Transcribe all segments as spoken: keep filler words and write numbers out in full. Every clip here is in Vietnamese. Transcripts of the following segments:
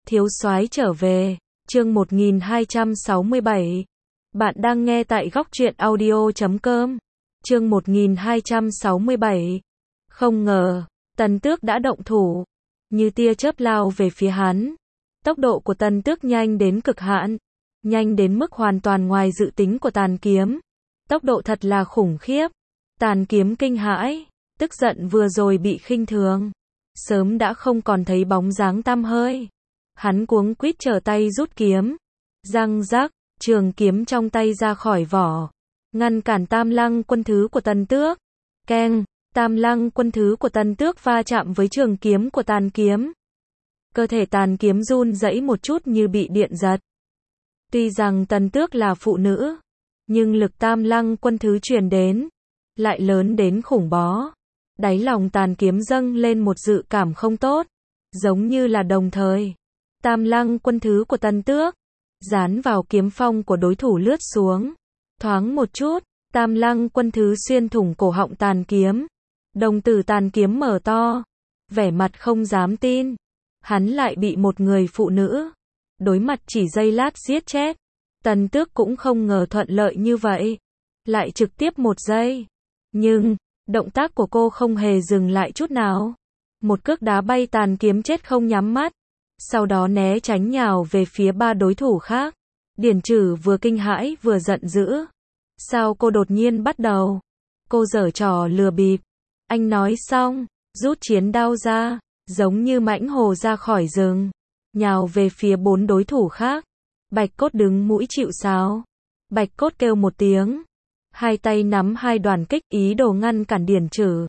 Thiếu soái trở về, chương một nghìn hai trăm sáu mươi bảy. Bạn đang nghe tại góc truyện audio chấm com. Chương một nghìn hai trăm sáu mươi bảy. Không ngờ, Tần Tước đã động thủ, như tia chớp lao về phía hắn. Tốc độ của Tần Tước nhanh đến cực hạn, nhanh đến mức hoàn toàn ngoài dự tính của Tàn Kiếm. Tốc độ thật là khủng khiếp. Tàn Kiếm kinh hãi, tức giận vừa rồi bị khinh thường, sớm đã không còn thấy bóng dáng tăm hơi. Hắn cuống quýt trở tay rút kiếm, răng rắc, trường kiếm trong tay ra khỏi vỏ, ngăn cản Tam Lăng quân thứ của Tần Tước. Keng, Tam Lăng quân thứ của Tần Tước va chạm với trường kiếm của Tàn Kiếm. Cơ thể Tàn Kiếm run rẩy một chút như bị điện giật. Tuy rằng Tần Tước là phụ nữ, nhưng lực Tam Lăng quân thứ truyền đến lại lớn đến khủng bó. Đáy lòng Tàn Kiếm dâng lên một dự cảm không tốt, giống như là đồng thời Tam Lăng quân thứ của Tần Tước dán vào kiếm phong của đối thủ lướt xuống. Thoáng một chút, Tam Lăng quân thứ xuyên thủng cổ họng Tàn Kiếm. Đồng tử Tàn Kiếm mở to, vẻ mặt không dám tin. Hắn lại bị một người phụ nữ đối mặt chỉ giây lát giết chết. Tần Tước cũng không ngờ thuận lợi như vậy, lại trực tiếp một giây. Nhưng động tác của cô không hề dừng lại chút nào. Một cước đá bay Tàn Kiếm chết không nhắm mắt, sau đó né tránh nhào về phía ba đối thủ khác. Điển Trử vừa kinh hãi vừa giận dữ. Sao cô đột nhiên bắt đầu? Cô giở trò lừa bịp. Anh nói xong, rút chiến đao ra, giống như mãnh hổ ra khỏi rừng, nhào về phía bốn đối thủ khác. Bạch Cốt đứng mũi chịu sào. Bạch Cốt kêu một tiếng, hai tay nắm hai đoàn kích, ý đồ ngăn cản Điển Trử.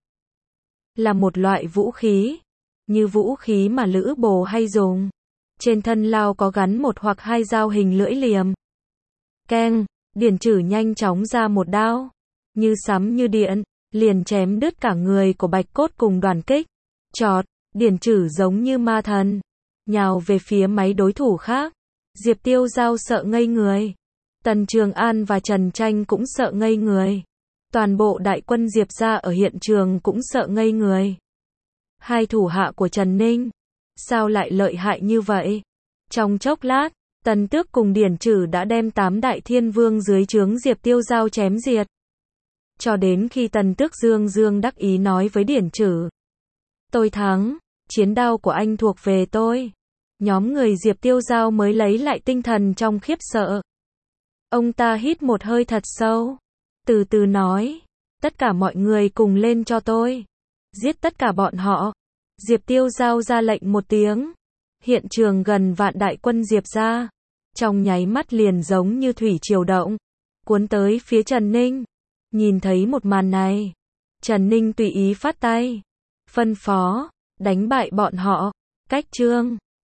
Là một loại vũ khí, như vũ khí mà Lữ Bồ hay dùng. Trên thân lao có gắn một hoặc hai dao hình lưỡi liềm. Keng, Điển Trử nhanh chóng ra một đao, như sấm như điện, liền chém đứt cả người của Bạch Cốt cùng đoàn kích. Chọt, Điển Trử giống như ma thần, nhào về phía mấy đối thủ khác. Diệp Tiêu Giao sợ ngây người. Tần Trường An và Trần Tranh cũng sợ ngây người. Toàn bộ đại quân Diệp gia ở hiện trường cũng sợ ngây người. Hai thủ hạ của Trần Ninh, sao lại lợi hại như vậy? Trong chốc lát, Tần Tước cùng Điển Trử đã đem tám đại thiên vương dưới trướng Diệp Tiêu Giao chém diệt. Cho đến khi Tần Tước dương dương đắc ý nói với Điển Trử: "Tôi thắng, chiến đao của anh thuộc về tôi." Nhóm người Diệp Tiêu Giao mới lấy lại tinh thần trong khiếp sợ. Ông ta hít một hơi thật sâu, từ từ nói: "Tất cả mọi người cùng lên cho tôi. Giết tất cả bọn họ." Diệp Tiêu Giao ra lệnh một tiếng. Hiện trường gần vạn đại quân Diệp gia, trong nháy mắt liền giống như thủy triều động, cuốn tới phía Trần Ninh. Nhìn thấy một màn này, Trần Ninh tùy ý phát tay, phân phó, đánh bại bọn họ. Cách chương